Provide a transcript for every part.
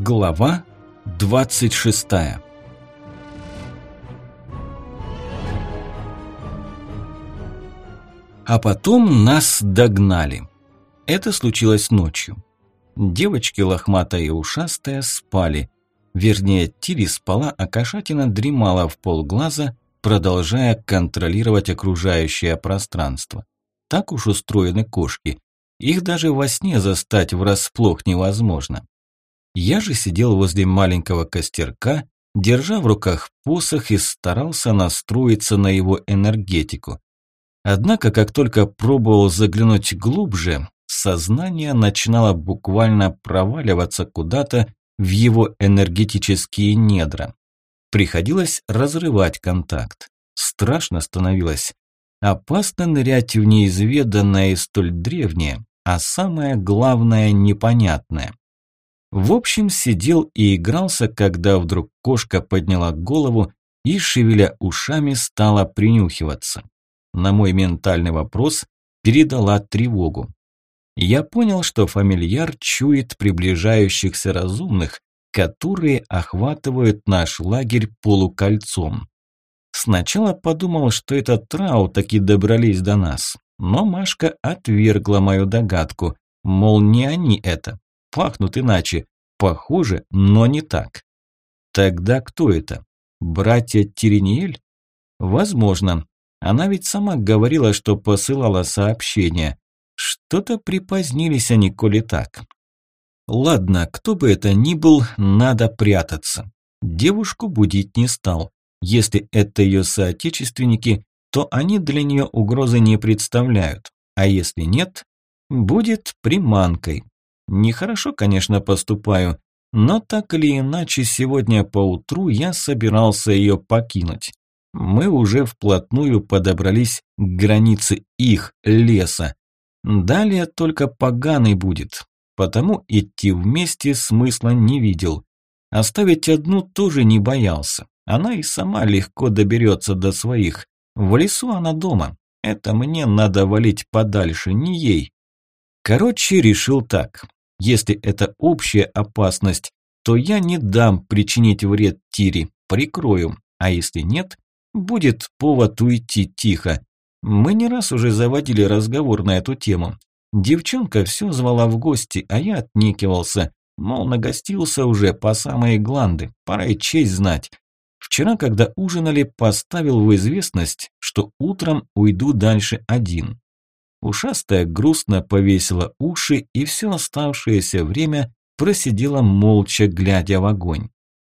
Глава 26. А потом нас догнали. Это случилось ночью. Девочки лохматая и ушастая спали. Вернее, Тири спала, а кошатина дремала в полглаза, продолжая контролировать окружающее пространство. Так уж устроены кошки. Их даже во сне застать врасплох невозможно. Я же сидел возле маленького костерка, держа в руках посох и старался настроиться на его энергетику. Однако, как только пробовал заглянуть глубже, сознание начинало буквально проваливаться куда-то в его энергетические недра. Приходилось разрывать контакт. Страшно становилось. Опасно нырять в неизведанное и столь древнее, а самое главное – непонятное. В общем, сидел и игрался, когда вдруг кошка подняла голову и, шевеля ушами, стала принюхиваться. На мой ментальный вопрос передала тревогу. Я понял, что фамильяр чует приближающихся разумных, которые охватывают наш лагерь полукольцом. Сначала подумал, что это трау таки добрались до нас, но Машка отвергла мою догадку, мол, не они это. Пахнут иначе, похоже, но не так. Тогда кто это? Братья Тириниэль? Возможно. Она ведь сама говорила, что посылала сообщение. Что-то припозднились они, коли так. Ладно, кто бы это ни был, надо прятаться. Девушку будить не стал. Если это ее соотечественники, то они для нее угрозы не представляют. А если нет, будет приманкой. Нехорошо, конечно, поступаю, но так или иначе сегодня поутру я собирался ее покинуть. Мы уже вплотную подобрались к границе их леса. Далее только поганый будет, потому идти вместе смысла не видел. Оставить одну тоже не боялся. Она и сама легко доберется до своих. В лесу она дома. Это мне надо валить подальше, не ей. Короче, решил так. Если это общая опасность, то я не дам причинить вред Тире, прикрою. А если нет, будет повод уйти тихо. Мы не раз уже заводили разговор на эту тему. Девчонка все звала в гости, а я отнекивался. Мол, нагостился уже по самые гланды, пора и честь знать. Вчера, когда ужинали, поставил в известность, что утром уйду дальше один. Ушастая грустно повесила уши и все оставшееся время просидела молча, глядя в огонь.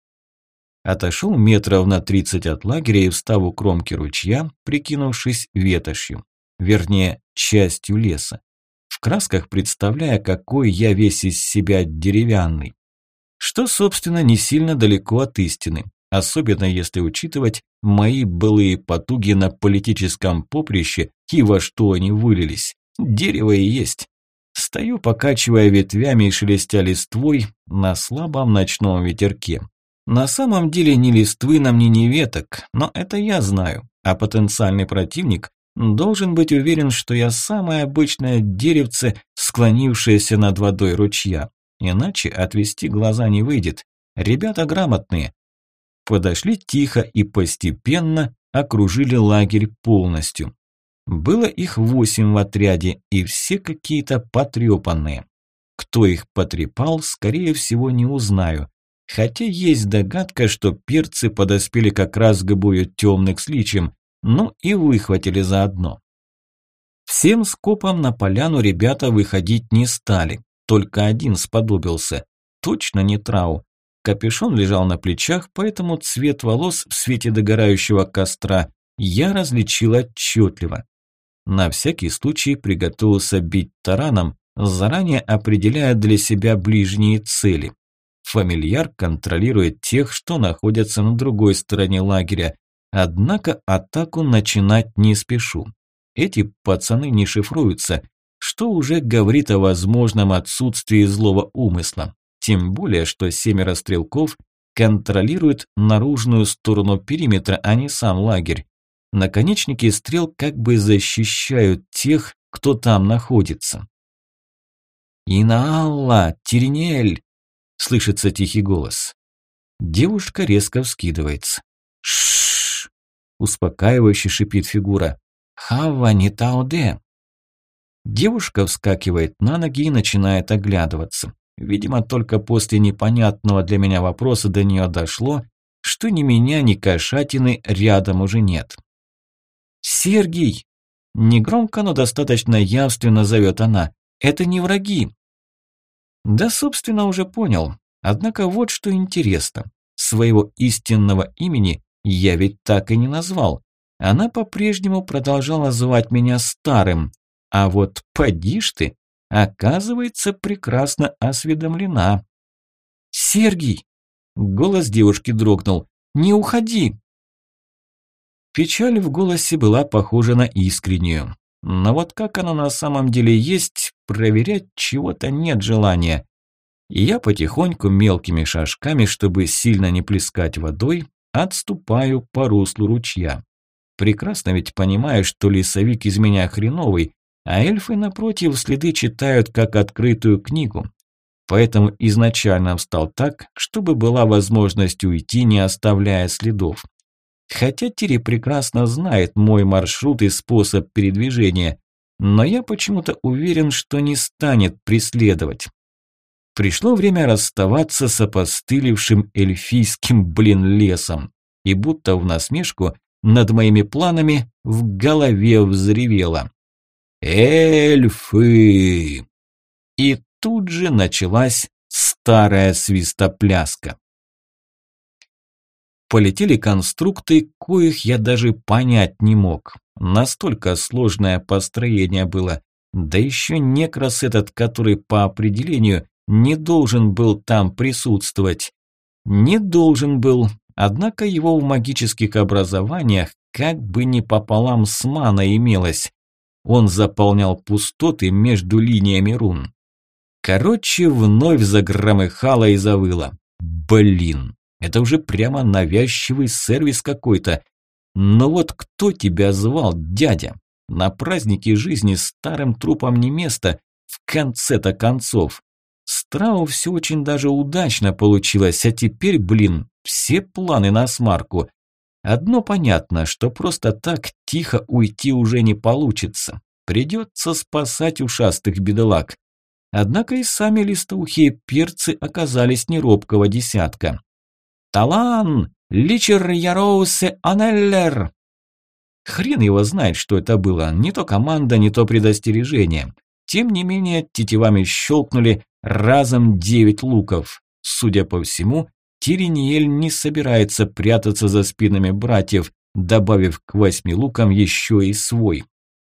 Отошел метров на 30 от лагеря и встав у кромки ручья, прикинувшись ветошью, вернее, частью леса, в красках представляя, какой я весь из себя деревянный. Что, собственно, не сильно далеко от истины, особенно если учитывать мои былые потуги на политическом поприще и во что они вылились. Дерево и есть. Стою, покачивая ветвями и шелестя листвой на слабом ночном ветерке. На самом деле ни листвы на мне, ни веток, но это я знаю, а потенциальный противник должен быть уверен, что я самое обычное деревце, склонившееся над водой ручья. Иначе отвести глаза не выйдет. Ребята грамотные. Подошли тихо и постепенно окружили лагерь полностью. Было их 8 в отряде, и все какие-то потрепанные. Кто их потрепал, скорее всего, не узнаю. Хотя есть догадка, что перцы подоспели как раз к бою темных с личием, ну и выхватили заодно. Всем скопом на поляну ребята выходить не стали, только один сподобился. Точно не трау. Капюшон лежал на плечах, поэтому цвет волос в свете догорающего костра я различил отчетливо. На всякий случай приготовился бить тараном, заранее определяя для себя ближние цели. Фамильяр контролирует тех, что находятся на другой стороне лагеря, однако атаку начинать не спешу. Эти пацаны не шифруются, что уже говорит о возможном отсутствии злого умысла. Тем более, что 7 стрелков контролируют наружную сторону периметра, а не сам лагерь. Наконечники стрел как бы защищают тех, кто там находится. «Инаалла, Тиринель!» слышится тихий голос. Девушка резко вскидывается. Шшш! Успокаивающе шипит фигура. Хава не тауде. Девушка вскакивает на ноги и начинает оглядываться. Видимо, только после непонятного для меня вопроса до нее дошло, что ни меня, ни кошатины рядом уже нет. «Сергей!» Негромко, но достаточно явственно зовет она. «Это не враги!» Да, собственно, уже понял. Однако вот что интересно. Своего истинного имени я ведь так и не назвал. Она по-прежнему продолжала звать меня старым. А вот поди ж ты, оказывается, прекрасно осведомлена. «Сергей!» Голос девушки дрогнул. «Не уходи!» Печаль в голосе была похожа на искреннюю. Но вот как она на самом деле есть, проверять чего-то нет желания. И я потихоньку мелкими шажками, чтобы сильно не плескать водой, отступаю по руслу ручья. Прекрасно ведь понимаю, что лесовик из меня хреновый, а эльфы, напротив, следы читают как открытую книгу. Поэтому изначально встал так, чтобы была возможность уйти, не оставляя следов. Хотя Тири прекрасно знает мой маршрут и способ передвижения, но я почему-то уверен, что не станет преследовать. Пришло время расставаться с опостылевшим эльфийским, лесом. И будто в насмешку над моими планами в голове взревело. «Эльфы!» И тут же началась старая свистопляска. Полетели конструкты, коих я даже понять не мог. Настолько сложное построение было. Да еще некрас этот, который по определению не должен был там присутствовать. Не должен был, однако его в магических образованиях как бы не пополам с маной имелось. Он заполнял пустоты между линиями рун. Короче, вновь загромыхало и завыло. Блин, это уже прямо навязчивый сервис какой-то. Но вот кто тебя звал, дядя? На празднике жизни старым трупам не место, в конце-то концов. С Трау все очень даже удачно получилось, а теперь, блин, все планы на смарку. Одно понятно, что просто так тихо уйти уже не получится. Придется спасать ушастых бедолаг. Однако и сами листоухие перцы оказались не робкого десятка. «Талан! Личер Яроусе Анеллер!» Хрен его знает, что это было. Не то команда, не то предостережение. Тем не менее, тетивами щелкнули разом 9 луков. Судя по всему, Тириниэль не собирается прятаться за спинами братьев, добавив к 8 лукам еще и свой.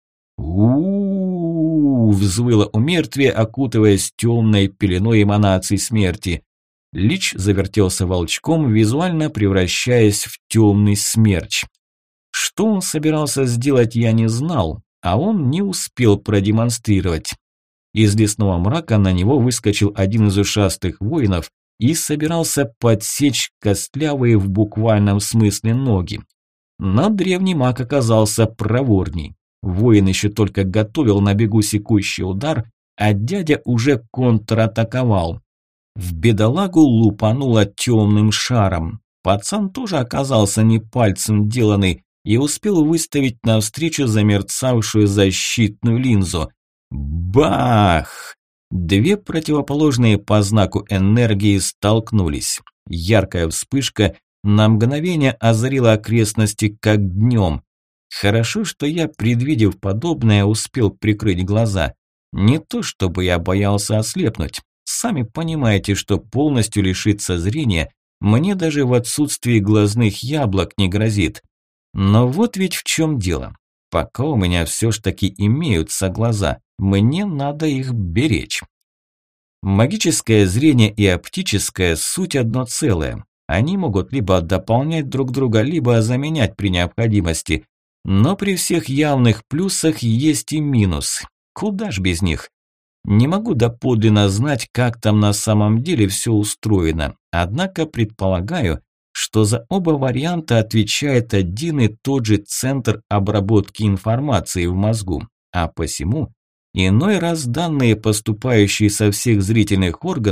У-у-у-у! Взвыло умертвие, окутываясь темной пеленой эманаций смерти. Лич завертелся волчком, визуально превращаясь в темный смерч. Что он собирался сделать, я не знал, а он не успел продемонстрировать. Из лесного мрака на него выскочил один из ушастых воинов и собирался подсечь костлявые в буквальном смысле ноги. Но древний маг оказался проворней. Воин еще только готовил на бегу секущий удар, а дядя уже контратаковал. В бедолагу лупануло темным шаром. Пацан тоже оказался не пальцем деланный и успел выставить навстречу замерцавшую защитную линзу. Бах! Две противоположные по знаку энергии столкнулись. Яркая вспышка на мгновение озарила окрестности как днем. Хорошо, что я, предвидев подобное, успел прикрыть глаза. Не то чтобы я боялся ослепнуть. Сами понимаете, что полностью лишиться зрения мне даже в отсутствии глазных яблок не грозит. Но вот ведь в чем дело. Пока у меня все ж таки имеются глаза, мне надо их беречь. Магическое зрение и оптическое – суть одно целое. Они могут либо дополнять друг друга, либо заменять при необходимости. Но при всех явных плюсах есть и минус. Куда ж без них? Не могу доподлинно знать, как там на самом деле все устроено. Однако предполагаю, что за оба варианта отвечает один и тот же центр обработки информации в мозгу. А посему, иной раз данные, поступающие со всех зрительных органов,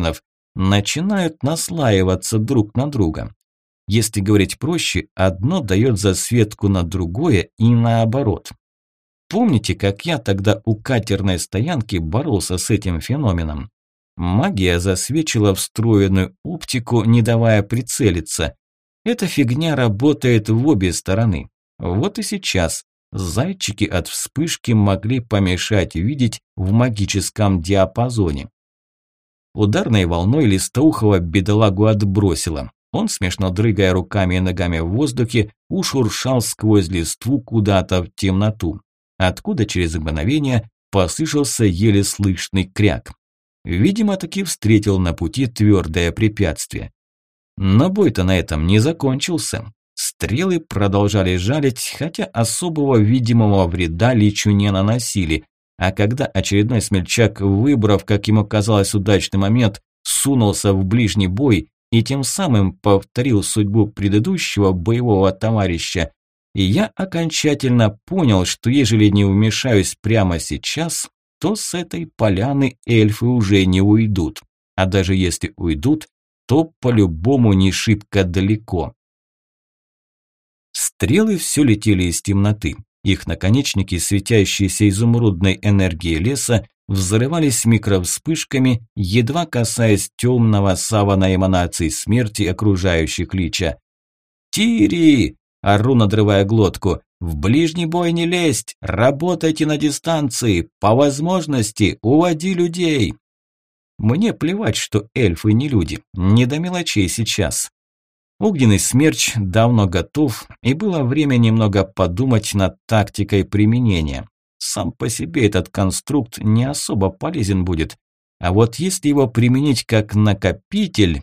начинают наслаиваться друг на друга. Если говорить проще, одно дает засветку на другое и наоборот. Помните, как я тогда у катерной стоянки боролся с этим феноменом? Магия засвечила встроенную оптику, не давая прицелиться. Эта фигня работает в обе стороны. Вот и сейчас зайчики от вспышки могли помешать видеть в магическом диапазоне. Ударной волной Листоухова бедолагу отбросило. Он, смешно дрыгая руками и ногами в воздухе, ушуршал сквозь листву куда-то в темноту, откуда через мгновение послышался еле слышный кряк. Видимо, таки встретил на пути твердое препятствие. Но бой-то на этом не закончился. Стрелы продолжали жалить, хотя особого видимого вреда личу не наносили. А когда очередной смельчак, выбрав, как ему казалось, удачный момент, сунулся в ближний бой и тем самым повторил судьбу предыдущего боевого товарища, я окончательно понял, что ежели не вмешаюсь прямо сейчас, то с этой поляны эльфы уже не уйдут. А даже если уйдут, то по-любому не шибко далеко. Стрелы все летели из темноты. Их наконечники, светящиеся изумрудной энергией леса, взрывались микровспышками, едва касаясь темного савана эманаций смерти, окружающих лича. «Тири!» – ору, надрывая глотку. «В ближний бой не лезть! Работайте на дистанции! По возможности уводи людей!» Мне плевать, что эльфы не люди, не до мелочей сейчас. Огненный смерч давно готов, и было время немного подумать над тактикой применения. Сам по себе этот конструкт не особо полезен будет, а вот если его применить как накопитель...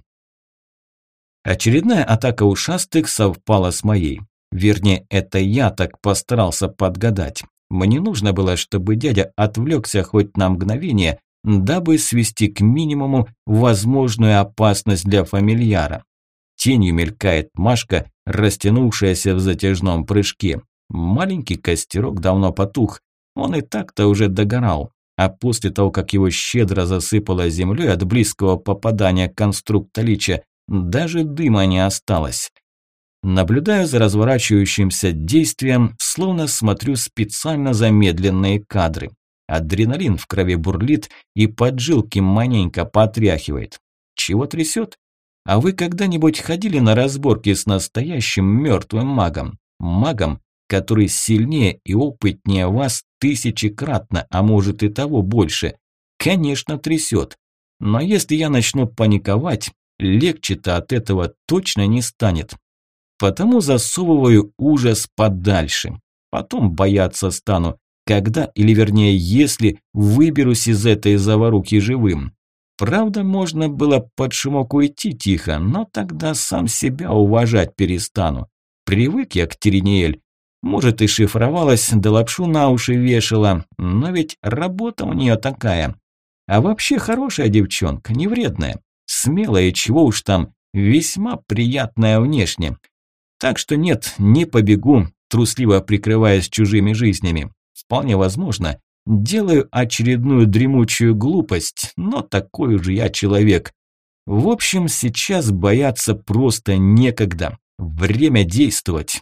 Очередная атака ушастых совпала с моей. Вернее, это я так постарался подгадать. Мне нужно было, чтобы дядя отвлекся хоть на мгновение, дабы свести к минимуму возможную опасность для фамильяра. Тенью мелькает Машка, растянувшаяся в затяжном прыжке. Маленький костерок давно потух, он и так-то уже догорал, а после того, как его щедро засыпало землей от близкого попадания конструкта лича, даже дыма не осталось. Наблюдаю за разворачивающимся действием, словно смотрю специально замедленные кадры. Адреналин в крови бурлит и поджилки маленько потряхивает. Чего трясет? А вы когда-нибудь ходили на разборки с настоящим мертвым магом? Магом, который сильнее и опытнее вас тысячекратно, а может и того больше? Конечно, трясет. Но если я начну паниковать, легче-то от этого точно не станет. Потому засовываю ужас подальше. Потом бояться стану, когда, или вернее, если выберусь из этой заварухи живым. Правда, можно было под шумок уйти тихо, но тогда сам себя уважать перестану. Привык я к Терениэль. Может, и шифровалась, да лапшу на уши вешала, но ведь работа у нее такая. А вообще хорошая девчонка, не вредная, смелая, чего уж там, весьма приятная внешне. Так что нет, не побегу, трусливо прикрываясь чужими жизнями. Вполне возможно, делаю очередную дремучую глупость, но такой же я человек. В общем, сейчас бояться просто некогда. Время действовать.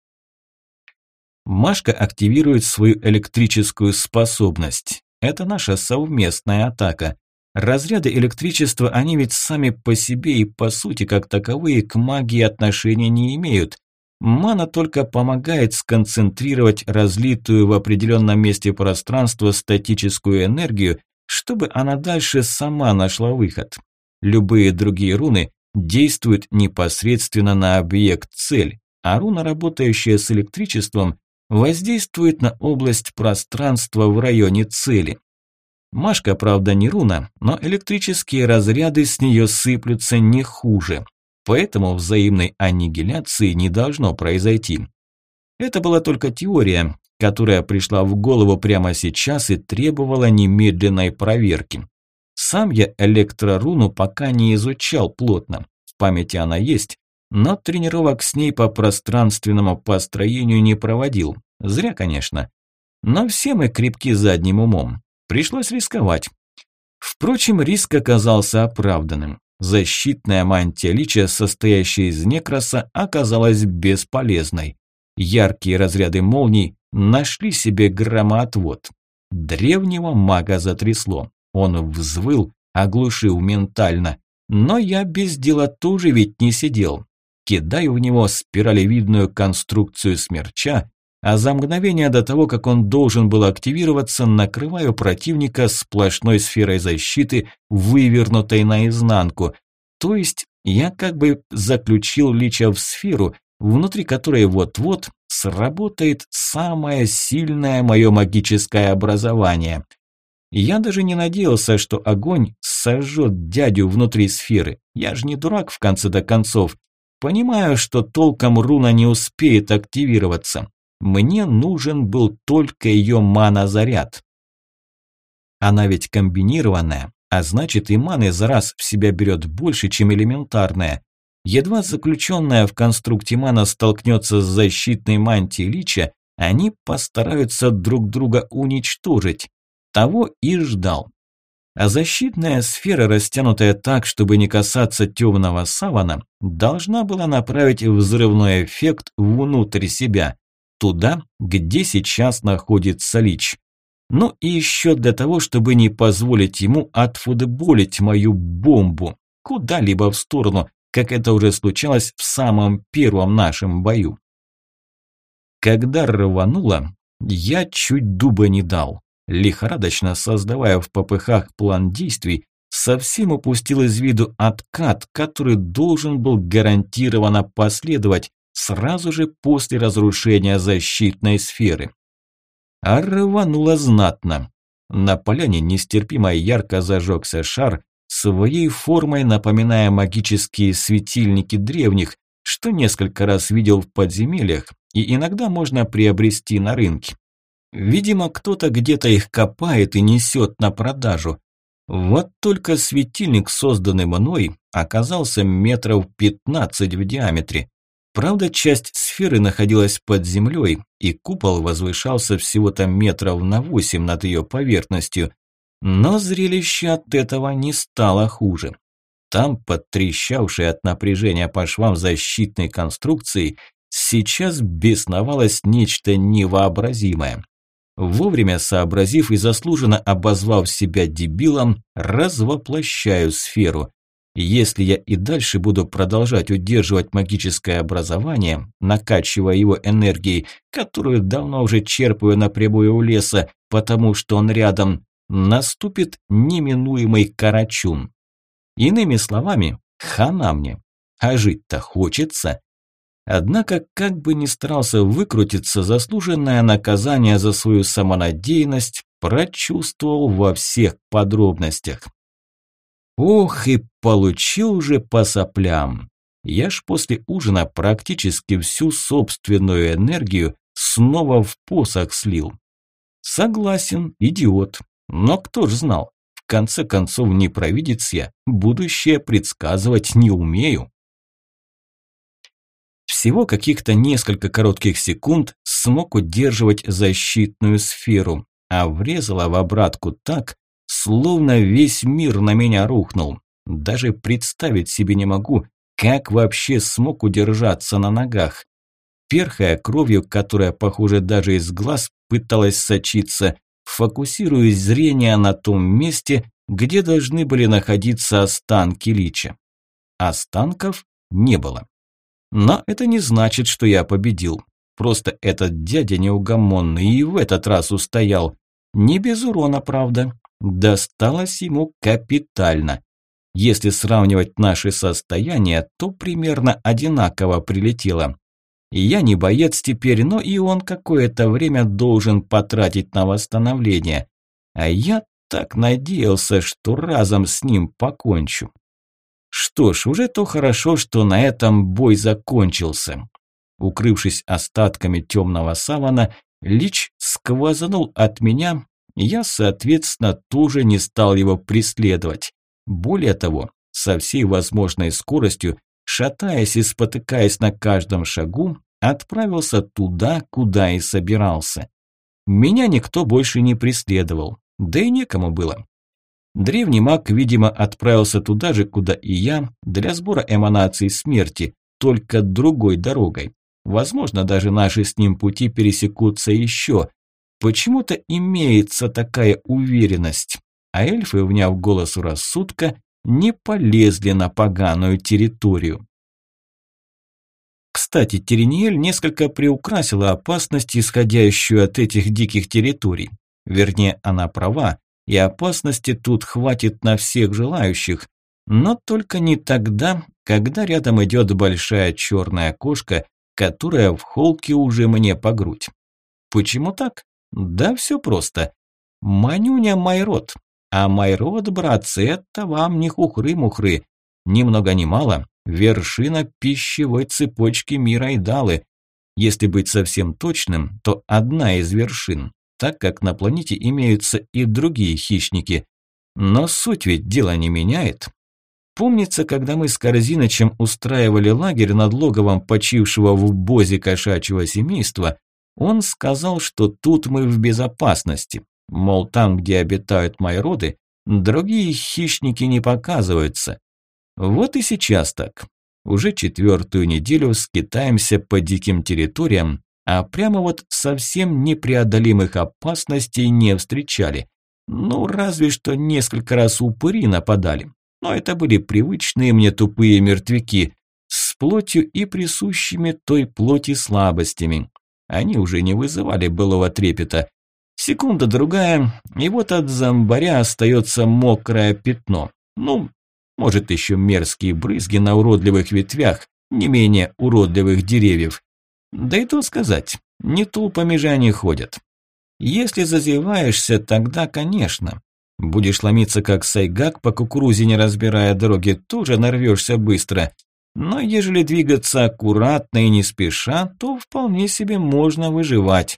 Машка активирует свою электрическую способность. Это наша совместная атака. Разряды электричества, они ведь сами по себе и по сути как таковые к магии отношения не имеют. Мана только помогает сконцентрировать разлитую в определенном месте пространства статическую энергию, чтобы она дальше сама нашла выход. Любые другие руны действуют непосредственно на объект-цель, а руна, работающая с электричеством, воздействует на область пространства в районе цели. Машка, правда, не руна, но электрические разряды с нее сыплются не хуже. Поэтому взаимной аннигиляции не должно произойти. Это была только теория, которая пришла в голову прямо сейчас и требовала немедленной проверки. Сам я электроруну пока не изучал плотно, в памяти она есть, но тренировок с ней по пространственному построению не проводил. Зря, конечно. Но все мы крепки задним умом. Пришлось рисковать. Впрочем, риск оказался оправданным. Защитная мантия лича, состоящая из некроса, оказалась бесполезной. Яркие разряды молний нашли себе громоотвод. Древнего мага затрясло. Он взвыл, оглушил ментально. Но я без дела тоже ведь не сидел. Кидаю в него спиралевидную конструкцию смерча, а за мгновение до того, как он должен был активироваться, накрываю противника сплошной сферой защиты, вывернутой наизнанку. То есть я как бы заключил лича в сферу, внутри которой вот-вот сработает самое сильное мое магическое образование. Я даже не надеялся, что огонь сожжет дядю внутри сферы. Я же не дурак в конце-то концов. Понимаю, что толком руна не успеет активироваться. Мне нужен был только ее мана-заряд. Она ведь комбинированная, а значит и маны за раз в себя берет больше, чем элементарная. Едва заключенная в конструкте мана столкнется с защитной мантией лича, они постараются друг друга уничтожить. Того и ждал. А защитная сфера, растянутая так, чтобы не касаться темного савана, должна была направить взрывной эффект внутрь себя, туда, где сейчас находится лич. Ну и еще для того, чтобы не позволить ему отфутболить мою бомбу куда-либо в сторону, как это уже случалось в самом первом нашем бою. Когда рвануло, я чуть дуба не дал. Лихорадочно создавая в попыхах план действий, совсем упустил из виду откат, который должен был гарантированно последовать сразу же после разрушения защитной сферы. А рвануло знатно. На поляне нестерпимо ярко зажегся шар, своей формой напоминая магические светильники древних, что несколько раз видел в подземельях и иногда можно приобрести на рынке. Видимо, кто-то где-то их копает и несет на продажу. Вот только светильник, созданный мной, оказался метров 15 в диаметре. Правда, часть сферы находилась под землей, и купол возвышался всего-то метров на 8 над ее поверхностью. Но зрелище от этого не стало хуже. Там, подтрещавшей от напряжения по швам защитной конструкции, сейчас бесновалось нечто невообразимое. Вовремя сообразив и заслуженно обозвав себя дебилом, развоплощаю сферу. Если я и дальше буду продолжать удерживать магическое образование, накачивая его энергией, которую давно уже черпаю напрямую у леса, потому что он рядом, наступит неминуемый карачун. Иными словами, хана мне. А жить-то хочется. Однако, как бы ни старался выкрутиться, заслуженное наказание за свою самонадеянность прочувствовал во всех подробностях. Ох, и получил же по соплям. Я ж после ужина практически всю собственную энергию снова в посох слил. Согласен, идиот. Но кто ж знал? В конце концов, не провидец я, будущее предсказывать не умею. Всего каких-то несколько коротких секунд смог удерживать защитную сферу, а врезала в обратку так, словно весь мир на меня рухнул. Даже представить себе не могу, как вообще смог удержаться на ногах. Перхая кровью, которая, похоже, даже из глаз пыталась сочиться, фокусируя зрение на том месте, где должны были находиться останки лича. Останков не было. Но это не значит, что я победил. Просто этот дядя неугомонный и в этот раз устоял. Не без урона, правда. Досталось ему капитально. Если сравнивать наши состояния, то примерно одинаково прилетело. Я не боец теперь, но и он какое-то время должен потратить на восстановление. А я так надеялся, что разом с ним покончу. Что ж, уже то хорошо, что на этом бой закончился. Укрывшись остатками темного савана, лич сквозанул от меня, я, соответственно, тоже не стал его преследовать. Более того, со всей возможной скоростью, шатаясь и спотыкаясь на каждом шагу, отправился туда, куда и собирался. Меня никто больше не преследовал, да и некому было. Древний маг, видимо, отправился туда же, куда и я, для сбора эманаций смерти, только другой дорогой. Возможно, даже наши с ним пути пересекутся еще. Почему-то имеется такая уверенность. А эльфы, вняв голосу рассудка, не полезли на поганую территорию. Кстати, Терениэль несколько приукрасила опасность, исходящую от этих диких территорий. Вернее, она права, и опасности тут хватит на всех желающих, но только не тогда, когда рядом идет большая черная кошка, которая в холке уже мне по грудь. Почему так? Да все просто. Манюня Майрод. А Майрод, братцы, это вам не хухры-мухры. Ни много ни мало, вершина пищевой цепочки мира Идалы. Если быть совсем точным, то одна из вершин, так как на планете имеются и другие хищники. Но суть ведь дела не меняет. Помнится, когда мы с Корзинычем устраивали лагерь над логовом почившего в бозе кошачьего семейства, он сказал, что тут мы в безопасности. Мол, там, где обитают майроды, другие хищники не показываются. Вот и сейчас так. Уже 4-ю неделю скитаемся по диким территориям, а прямо вот совсем непреодолимых опасностей не встречали. Ну, разве что несколько раз упыри нападали. Но это были привычные мне тупые мертвяки, с плотью и присущими той плоти слабостями. Они уже не вызывали былого трепета. Секунда-другая, и вот от зомбаря остается мокрое пятно. Ну, может, еще мерзкие брызги на уродливых ветвях, не менее уродливых деревьев. Да и то сказать, не толпами же они ходят. Если зазеваешься, тогда, конечно. Будешь ломиться как сайгак по кукурузе, не разбирая дороги, тоже нарвешься быстро. Но ежели двигаться аккуратно и не спеша, то вполне себе можно выживать.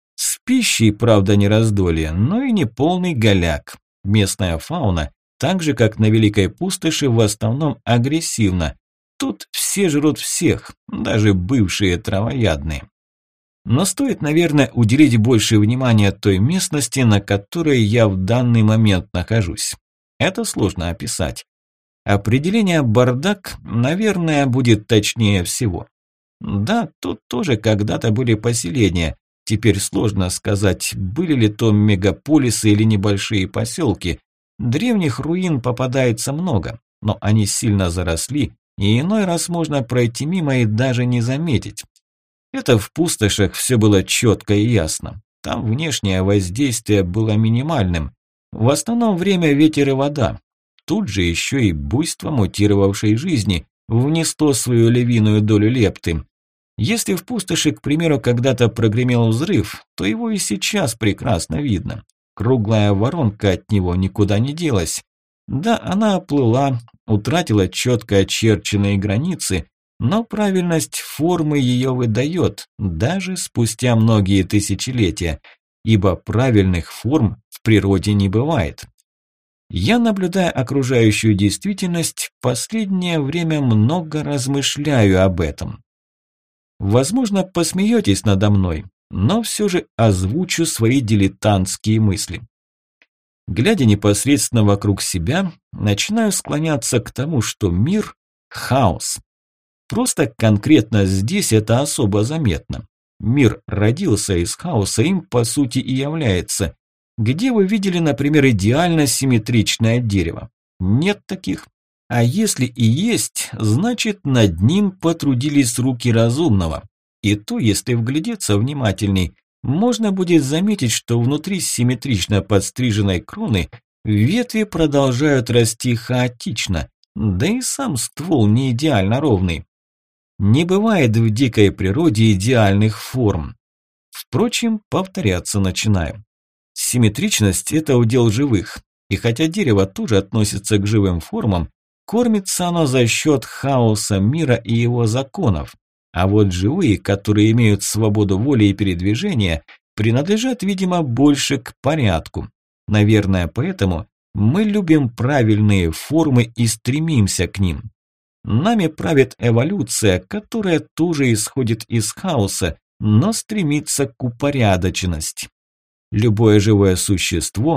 С пищей, правда, не раздолье, но и не полный голяк. Местная фауна, так же как на Великой Пустоши, в основном агрессивна. Тут все жрут всех, даже бывшие травоядные. Но стоит, наверное, уделить больше внимания той местности, на которой я в данный момент нахожусь. Это сложно описать. Определение «бардак», наверное, будет точнее всего. Да, тут тоже когда-то были поселения. Теперь сложно сказать, были ли то мегаполисы или небольшие поселки. Древних руин попадается много, но они сильно заросли, и иной раз можно пройти мимо и даже не заметить. Это в пустошах все было четко и ясно. Там внешнее воздействие было минимальным. В основном время ветер и вода. Тут же еще и буйство мутировавшей жизни внесло свою львиную долю лепты. Если в пустоши, к примеру, когда-то прогремел взрыв, то его и сейчас прекрасно видно. Круглая воронка от него никуда не делась. Да, она оплыла, утратила четко очерченные границы, но правильность формы ее выдает, даже спустя многие тысячелетия, ибо правильных форм в природе не бывает. Я, наблюдая окружающую действительность, в последнее время много размышляю об этом. Возможно, посмеетесь надо мной, но все же озвучу свои дилетантские мысли. Глядя непосредственно вокруг себя, начинаю склоняться к тому, что мир – хаос. Просто конкретно здесь это особо заметно. Мир родился из хаоса, им по сути и является. Где вы видели, например, идеально симметричное дерево? Нет таких. А если и есть, значит, над ним потрудились руки разумного. И то, если вглядеться внимательней, можно будет заметить, что внутри симметрично подстриженной кроны ветви продолжают расти хаотично, да и сам ствол не идеально ровный. Не бывает в дикой природе идеальных форм. Впрочем, повторяться начинаю. Симметричность – это удел живых, и хотя дерево тоже относится к живым формам, кормится оно за счет хаоса мира и его законов. А вот живые, которые имеют свободу воли и передвижения, принадлежат, видимо, больше к порядку. Наверное, поэтому мы любим правильные формы и стремимся к ним. Нами правит эволюция, которая тоже исходит из хаоса, но стремится к упорядоченности. Любое живое существо, в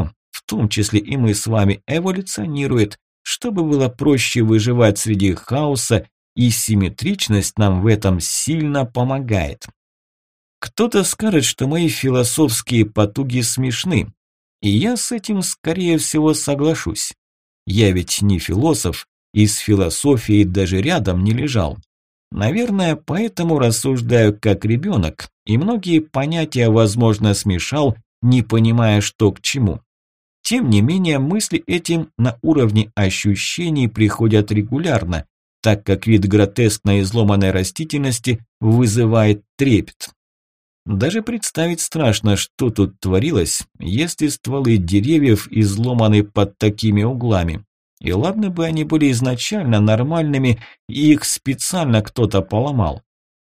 том числе и мы с вами, эволюционирует, чтобы было проще выживать среди хаоса, и симметричность нам в этом сильно помогает. Кто-то скажет, что мои философские потуги смешны, и я с этим, скорее всего, соглашусь. Я ведь не философ, и с философией даже рядом не лежал. Наверное, поэтому рассуждаю как ребенок, и многие понятия, возможно, смешал, не понимая, что к чему. Тем не менее, мысли этим на уровне ощущений приходят регулярно, так как вид гротескно изломанной растительности вызывает трепет. Даже представить страшно, что тут творилось, если стволы деревьев изломаны под такими углами. И ладно бы они были изначально нормальными, и их специально кто-то поломал.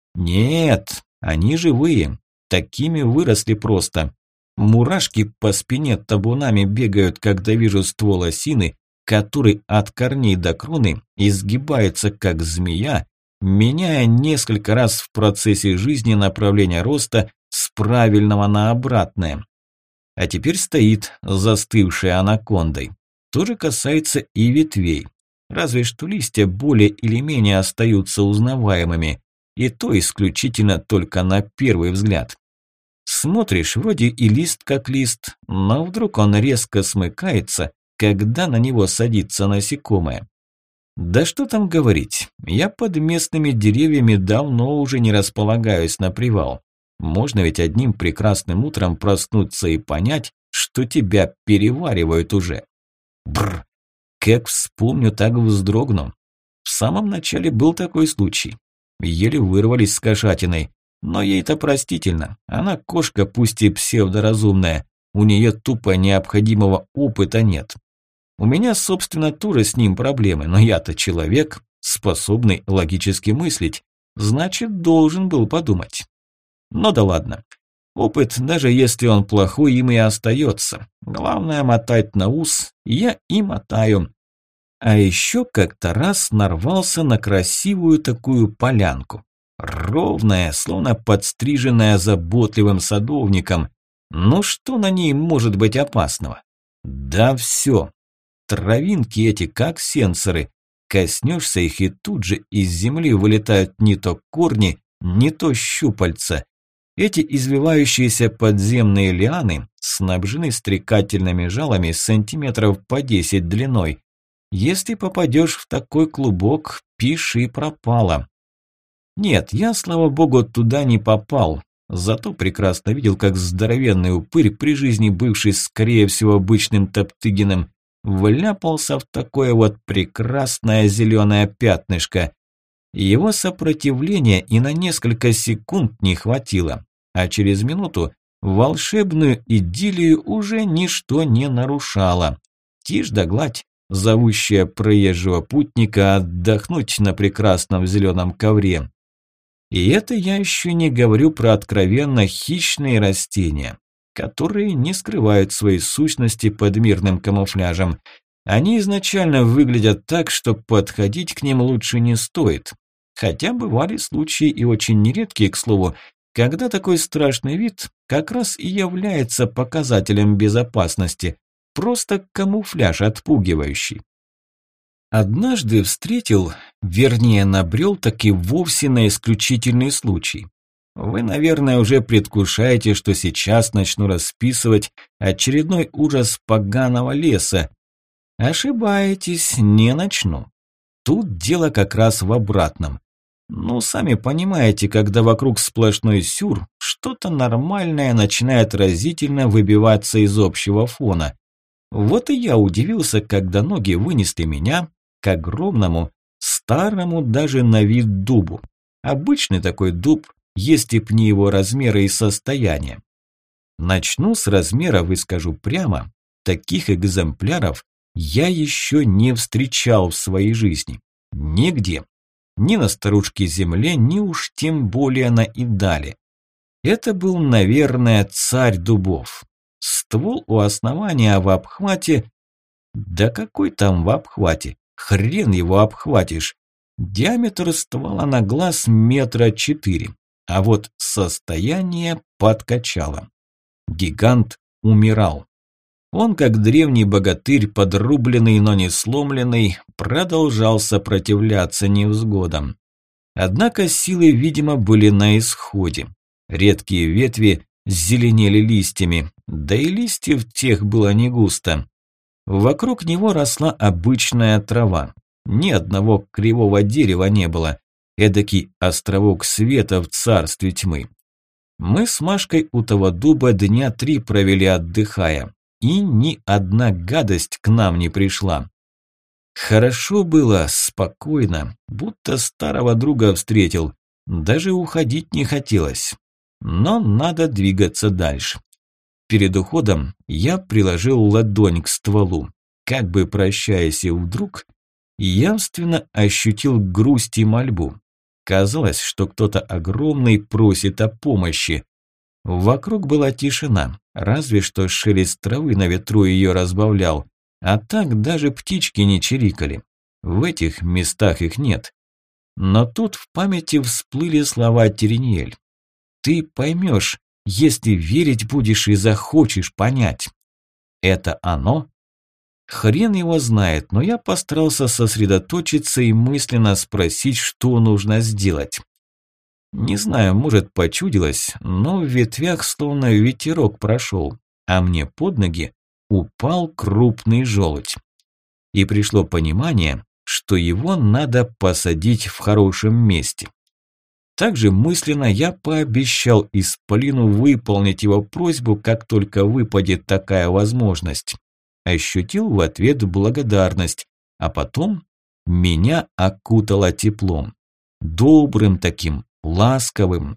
Нет, они живые, такими выросли просто. Мурашки по спине табунами бегают, когда вижу ствол осины, который от корней до кроны изгибается как змея, меняя несколько раз в процессе жизни направление роста с правильного на обратное. А теперь стоит, застывшая анакондой. То же касается и ветвей. Разве что листья более или менее остаются узнаваемыми, и то исключительно только на первый взгляд. Смотришь, вроде и лист как лист, но вдруг он резко смыкается, когда на него садится насекомое. Да что там говорить, я под местными деревьями давно уже не располагаюсь на привал. Можно ведь одним прекрасным утром проснуться и понять, что тебя переваривают уже. Бррр, как вспомню, так вздрогну. В самом начале был такой случай. Еле вырвались с кошатиной, но ей-то простительно. Она кошка, пусть и псевдоразумная, у нее тупо необходимого опыта нет. У меня, собственно, тоже с ним проблемы, но я-то человек, способный логически мыслить, значит, должен был подумать. Но да ладно. Опыт, даже если он плохой, им и остается. Главное мотать на ус, я и мотаю. А еще как-то раз нарвался на красивую такую полянку. Ровная, словно подстриженная заботливым садовником. Ну что на ней может быть опасного? Да все. Травинки эти как сенсоры. Коснешься их, и тут же из земли вылетают не то корни, не то щупальца. Эти извивающиеся подземные лианы снабжены стрекательными жалами сантиметров по 10 длиной. Если попадешь в такой клубок, пиши пропало. Нет, я, слава богу, туда не попал. Зато прекрасно видел, как здоровенный упырь, при жизни бывший, скорее всего, обычным Топтыгиным, вляпался в такое вот прекрасное зеленое пятнышко. Его сопротивления и на несколько секунд не хватило, а через минуту волшебную идиллию уже ничто не нарушало. Тишь да гладь, зовущая проезжего путника отдохнуть на прекрасном зеленом ковре. И это я еще не говорю про откровенно хищные растения, которые не скрывают своей сущности под мирным камуфляжем. Они изначально выглядят так, что подходить к ним лучше не стоит. Хотя бывали случаи, и очень нередкие, к слову, когда такой страшный вид как раз и является показателем безопасности, просто камуфляж отпугивающий. Однажды встретил, вернее набрел таки вовсе на исключительный случай. Вы, наверное, уже предвкушаете, что сейчас начну расписывать очередной ужас поганого леса. Ошибаетесь, не начну. Тут дело как раз в обратном. Ну, сами понимаете, когда вокруг сплошной сюр, что-то нормальное начинает разительно выбиваться из общего фона. Вот и я удивился, когда ноги вынесли меня к огромному, старому даже на вид дубу. Обычный такой дуб, если б не его размеры и состояние. Начну с размеров и скажу прямо, таких экземпляров я еще не встречал в своей жизни. Нигде. Ни на старушке земле, ни уж тем более на Идале. Это был, наверное, царь дубов. Ствол у основания в обхвате... Да какой там в обхвате? Хрен его обхватишь. Диаметр ствола на глаз 4 метра, а вот состояние подкачало. Гигант умирал. Он, как древний богатырь, подрубленный, но не сломленный, продолжал сопротивляться невзгодам. Однако силы, видимо, были на исходе. Редкие ветви зеленели листьями, да и листьев тех было не густо. Вокруг него росла обычная трава. Ни одного кривого дерева не было. Эдакий островок света в царстве тьмы. Мы с Машкой у того дуба дня 3 провели, отдыхая. И ни одна гадость к нам не пришла. Хорошо было, спокойно, будто старого друга встретил. Даже уходить не хотелось. Но надо двигаться дальше. Перед уходом я приложил ладонь к стволу, как бы прощаясь, и вдруг явственно ощутил грусть и мольбу. Казалось, что кто-то огромный просит о помощи. Вокруг была тишина, разве что шелест травы на ветру ее разбавлял, а так даже птички не чирикали. В этих местах их нет. Но тут в памяти всплыли слова Терниэль. «Ты поймешь, если верить будешь и захочешь понять». Это оно? Хрен его знает, но я постарался сосредоточиться и мысленно спросить, что нужно сделать. Не знаю, может, почудилось, но в ветвях словно ветерок прошел, а мне под ноги упал крупный желудь. И пришло понимание, что его надо посадить в хорошем месте. Также мысленно я пообещал исполину выполнить его просьбу, как только выпадет такая возможность. Ощутил в ответ благодарность, а потом меня окутало теплом. Добрым таким, ласковым.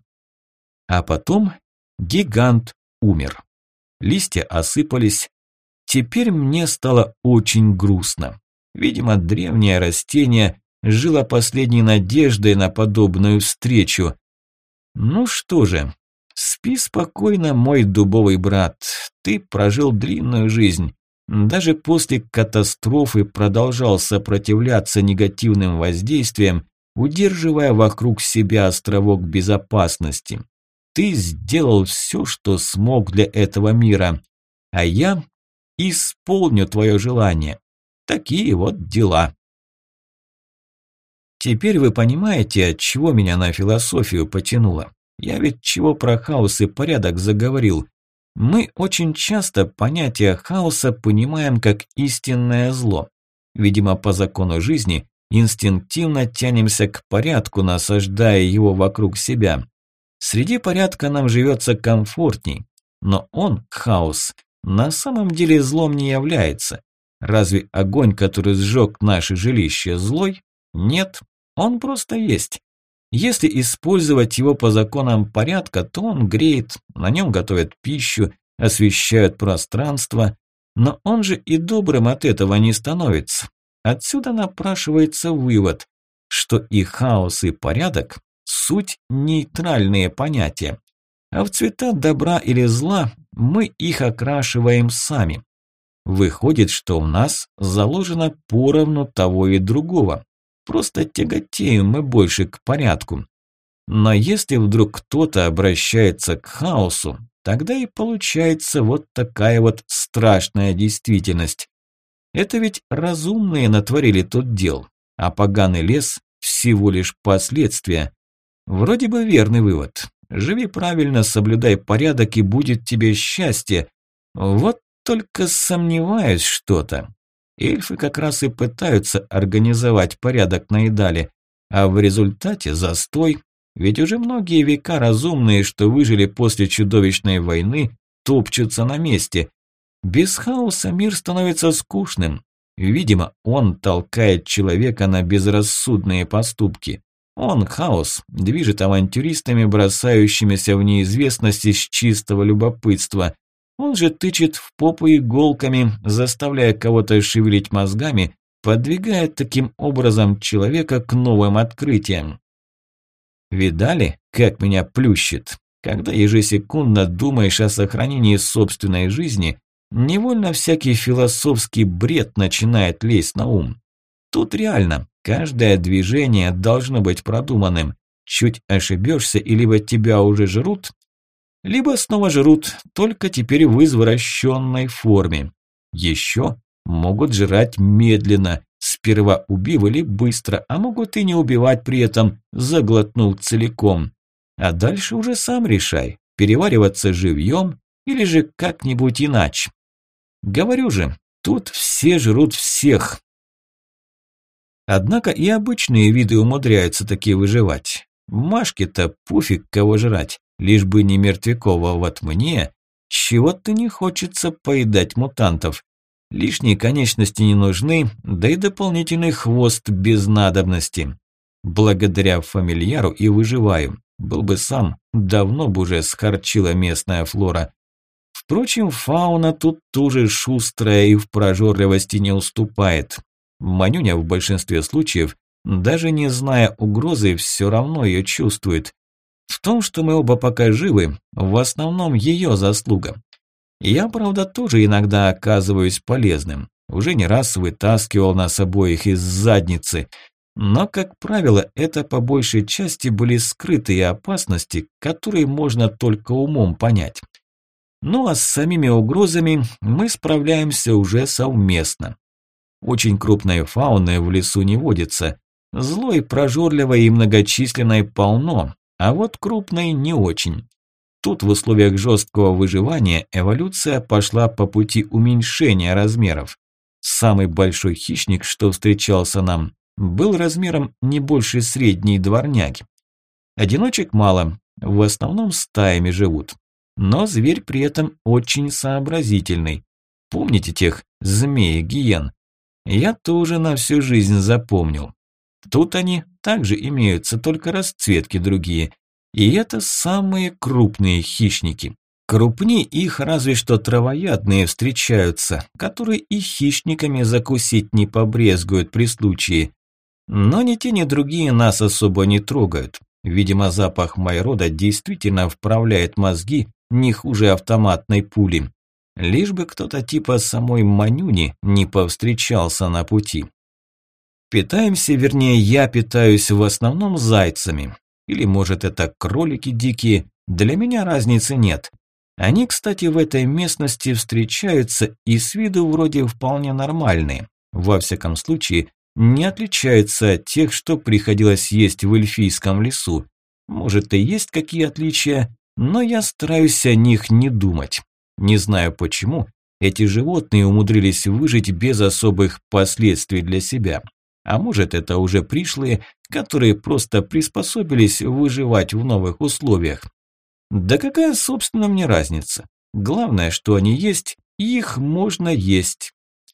А потом гигант умер. Листья осыпались. Теперь мне стало очень грустно. Видимо, древнее растение жило последней надеждой на подобную встречу. Ну что же, спи спокойно, мой дубовый брат. Ты прожил длинную жизнь. Даже после катастрофы продолжал сопротивляться негативным воздействиям, удерживая вокруг себя островок безопасности. Ты сделал все, что смог для этого мира, а я исполню твое желание. Такие вот дела. Теперь вы понимаете, от чего меня на философию потянуло. Я ведь чего про хаос и порядок заговорил. Мы очень часто понятие хаоса понимаем как истинное зло. Видимо, по закону жизни инстинктивно тянемся к порядку, насаждая его вокруг себя. Среди порядка нам живется комфортней, но он, хаос, на самом деле злом не является. Разве огонь, который сжег наше жилище, злой? Нет, он просто есть. Если использовать его по законам порядка, то он греет, на нем готовят пищу, освещают пространство, но он же и добрым от этого не становится. Отсюда напрашивается вывод, что и хаос, и порядок – суть нейтральные понятия. А в цвета добра или зла мы их окрашиваем сами. Выходит, что в нас заложено поровну того и другого. Просто тяготеем мы больше к порядку. Но если вдруг кто-то обращается к хаосу, тогда и получается вот такая вот страшная действительность. Это ведь разумные натворили тут дел, а поганый лес всего лишь последствия. Вроде бы верный вывод. Живи правильно, соблюдай порядок, и будет тебе счастье. Вот только сомневаюсь что-то. Эльфы как раз и пытаются организовать порядок на Идале, а в результате застой, ведь уже многие века разумные, что выжили после чудовищной войны, топчутся на месте. Без хаоса мир становится скучным. Видимо, он толкает человека на безрассудные поступки. Он, хаос, движет авантюристами, бросающимися в неизвестность из чистого любопытства. Он же тычет в попу иголками, заставляя кого-то шевелить мозгами, подвигая таким образом человека к новым открытиям. Видали, как меня плющит? Когда ежесекундно думаешь о сохранении собственной жизни, невольно всякий философский бред начинает лезть на ум. Тут реально, каждое движение должно быть продуманным. Чуть ошибешься и либо тебя уже жрут, либо снова жрут, только теперь в извращенной форме. Еще могут жрать медленно, сперва убив или быстро, а могут и не убивать при этом, заглотнув целиком. А дальше уже сам решай, перевариваться живьем или же как-нибудь иначе. Говорю же, тут все жрут всех. Однако и обычные виды умудряются таки выживать. Машке-то пофиг кого жрать, лишь бы не мертвяков, а вот мне чего-то не хочется поедать мутантов. Лишние конечности не нужны, да и дополнительный хвост без надобности. Благодаря фамильяру и выживаю. Был бы сам, давно бы уже схарчила местная флора. Впрочем, фауна тут тоже шустрая и в прожорливости не уступает. Манюня в большинстве случаев, даже не зная угрозы, все равно ее чувствует. В том, что мы оба пока живы, в основном ее заслуга. Я, правда, тоже иногда оказываюсь полезным. Уже не раз вытаскивал нас обоих из задницы. Но, как правило, это по большей части были скрытые опасности, которые можно только умом понять. Ну а с самими угрозами мы справляемся уже совместно. Очень крупной фауны в лесу не водится. Злой, прожорливой и многочисленной полно, а вот крупной не очень. Тут в условиях жесткого выживания эволюция пошла по пути уменьшения размеров. Самый большой хищник, что встречался нам, был размером не больше средней дворняги. Одиночек мало, в основном стаями живут. Но зверь при этом очень сообразительный. Помните тех змеи-гиен? Я тоже на всю жизнь запомнил. Тут они также имеются, только расцветки другие. И это самые крупные хищники. Крупнее их разве что травоядные встречаются, которые и хищниками закусить не побрезгуют при случае. Но ни те, ни другие нас особо не трогают. Видимо, запах майрода действительно вправляет мозги не хуже автоматной пули. Лишь бы кто-то типа самой Манюни не повстречался на пути. Питаемся, вернее, я питаюсь в основном зайцами. Или, может, это кролики дикие, для меня разницы нет. Они, кстати, в этой местности встречаются и с виду вроде вполне нормальные. Во всяком случае, не отличаются от тех, что приходилось есть в эльфийском лесу. Может, и есть какие отличия, но я стараюсь о них не думать. Не знаю почему, эти животные умудрились выжить без особых последствий для себя. А может, это уже пришлые, которые просто приспособились выживать в новых условиях. Да какая, собственно, мне разница? Главное, что они есть, и их можно есть.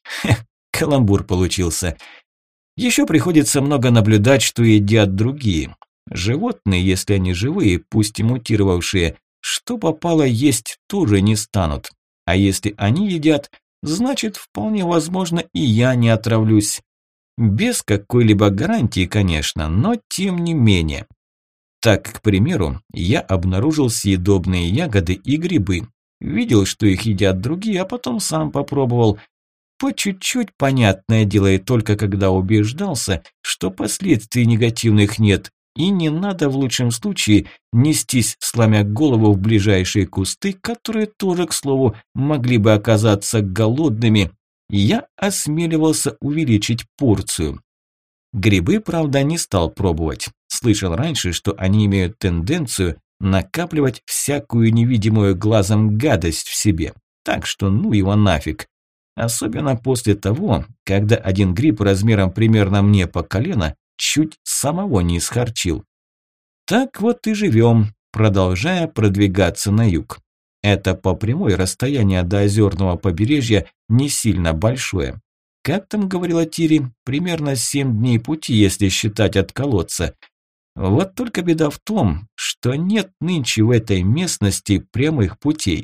Каламбур получился. Еще приходится много наблюдать, что едят другие. Животные, если они живые, пусть и мутировавшие, что попало есть тоже не станут. А если они едят, значит, вполне возможно, и я не отравлюсь. Без какой-либо гарантии, конечно, но тем не менее. Так, к примеру, я обнаружил съедобные ягоды и грибы. Видел, что их едят другие, а потом сам попробовал. По чуть-чуть, понятное дело, и только когда убеждался, что последствий негативных нет, и не надо в лучшем случае нестись, сломя голову в ближайшие кусты, которые тоже, к слову, могли бы оказаться голодными, я осмеливался увеличить порцию. Грибы, правда, не стал пробовать. Слышал раньше, что они имеют тенденцию накапливать всякую невидимую глазом гадость в себе. Так что ну его нафиг. Особенно после того, когда один гриб размером примерно мне по колено чуть самого не исхарчил. Так вот и живем, продолжая продвигаться на юг. Это по прямой расстояние до озерного побережья не сильно большое. Как там говорила Тири, примерно 7 дней пути, если считать от колодца. Вот только беда в том, что нет нынче в этой местности прямых путей.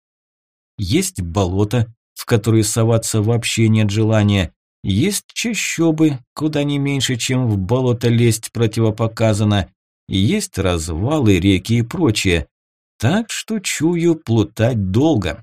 Есть болото, в которые соваться вообще нет желания. Есть чащобы, куда не меньше, чем в болото лезть противопоказано. Есть развалы, реки и прочее. Так что чую плутать долго.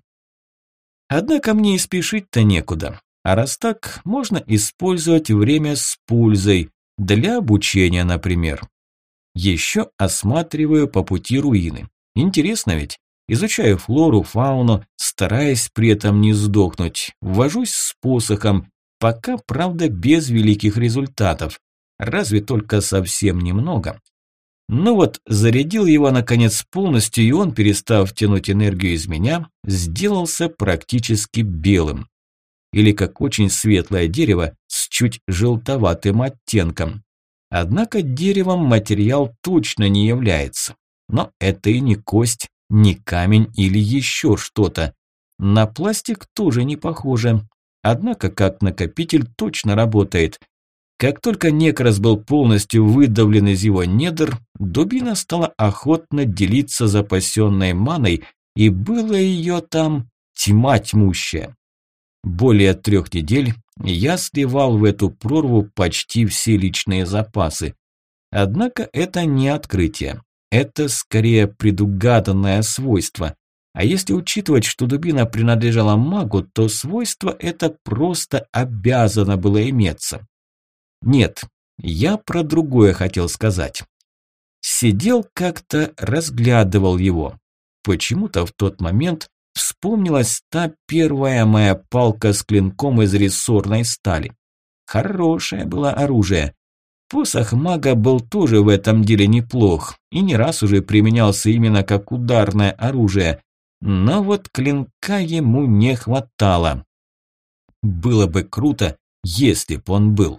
Однако мне и спешить-то некуда. А раз так, можно использовать время с пользой. Для обучения, например. Еще осматриваю по пути руины. Интересно ведь, Изучаю флору, фауну, стараясь при этом не сдохнуть. Ввожусь с посохом, пока, правда, без великих результатов. Разве только совсем немного. Ну вот, зарядил его наконец полностью, и он, перестав тянуть энергию из меня, сделался практически белым. Или как очень светлое дерево с чуть желтоватым оттенком. Однако деревом материал точно не является. Но это и не кость, не камень или еще что-то. На пластик тоже не похоже. Однако как накопитель точно работает. Как только некрас был полностью выдавлен из его недр, дубина стала охотно делиться запасенной маной, и было ее там тьма тьмущая. Более 3 недель я сливал в эту прорву почти все личные запасы. Однако это не открытие. Это скорее предугаданное свойство. А если учитывать, что дубина принадлежала магу, то свойство это просто обязано было иметься. Нет, я про другое хотел сказать. Сидел как-то, разглядывал его. Почему-то в тот момент вспомнилась та первая моя палка с клинком из рессорной стали. Хорошее было оружие. Посох мага был тоже в этом деле неплох и не раз уже применялся именно как ударное оружие. Но вот клинка ему не хватало. Было бы круто, если б он был.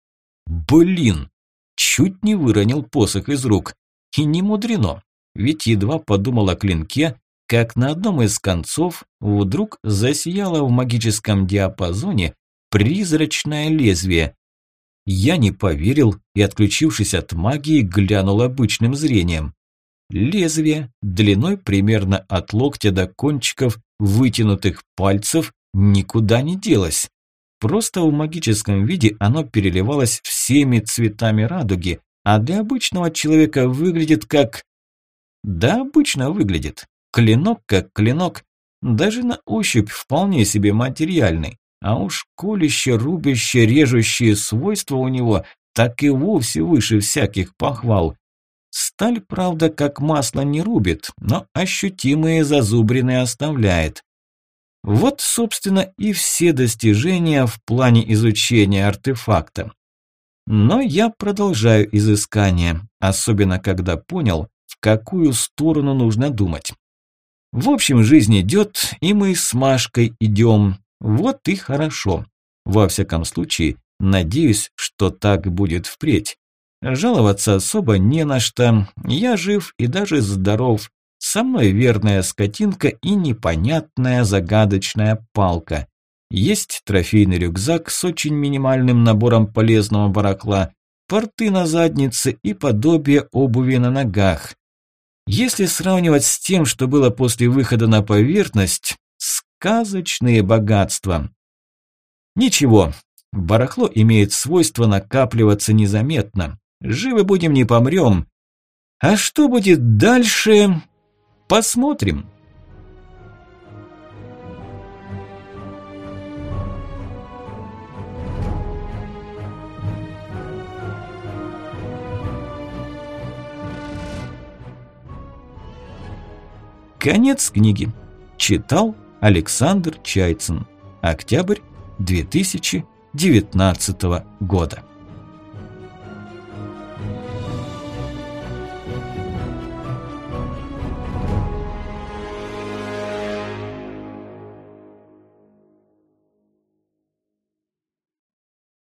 Блин! Чуть не выронил посох из рук. И не мудрено, ведь едва подумал о клинке, как на одном из концов вдруг засияло в магическом диапазоне призрачное лезвие. Я не поверил и, отключившись от магии, глянул обычным зрением. Лезвие, длиной примерно от локтя до кончиков вытянутых пальцев, никуда не делось. Просто в магическом виде оно переливалось всеми цветами радуги, а для обычного человека выглядит как... Да, обычно выглядит. Клинок как клинок, даже на ощупь вполне себе материальный. А уж колюще, рубящее, режущие свойства у него так и вовсе выше всяких похвал. Сталь, правда, как масло не рубит, но ощутимые зазубрины оставляет. Вот, собственно, и все достижения в плане изучения артефакта. Но я продолжаю изыскание, особенно когда понял, в какую сторону нужно думать. В общем, жизнь идет, и мы с Машкой идем. Вот и хорошо. Во всяком случае, надеюсь, что так будет впредь. Жаловаться особо не на что. Я жив и даже здоров. Со мной верная скотинка и непонятная загадочная палка. Есть трофейный рюкзак с очень минимальным набором полезного барахла, порты на заднице и подобие обуви на ногах. Если сравнивать с тем, что было после выхода на поверхность, сказочные богатства. Ничего, барахло имеет свойство накапливаться незаметно. Живы будем, не помрем. А что будет дальше, посмотрим. Конец книги. Читал Александр Чайцин. Октябрь 2019 года.